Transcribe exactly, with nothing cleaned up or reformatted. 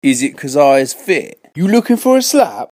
Is it 'cause I is fit? You looking for a slap?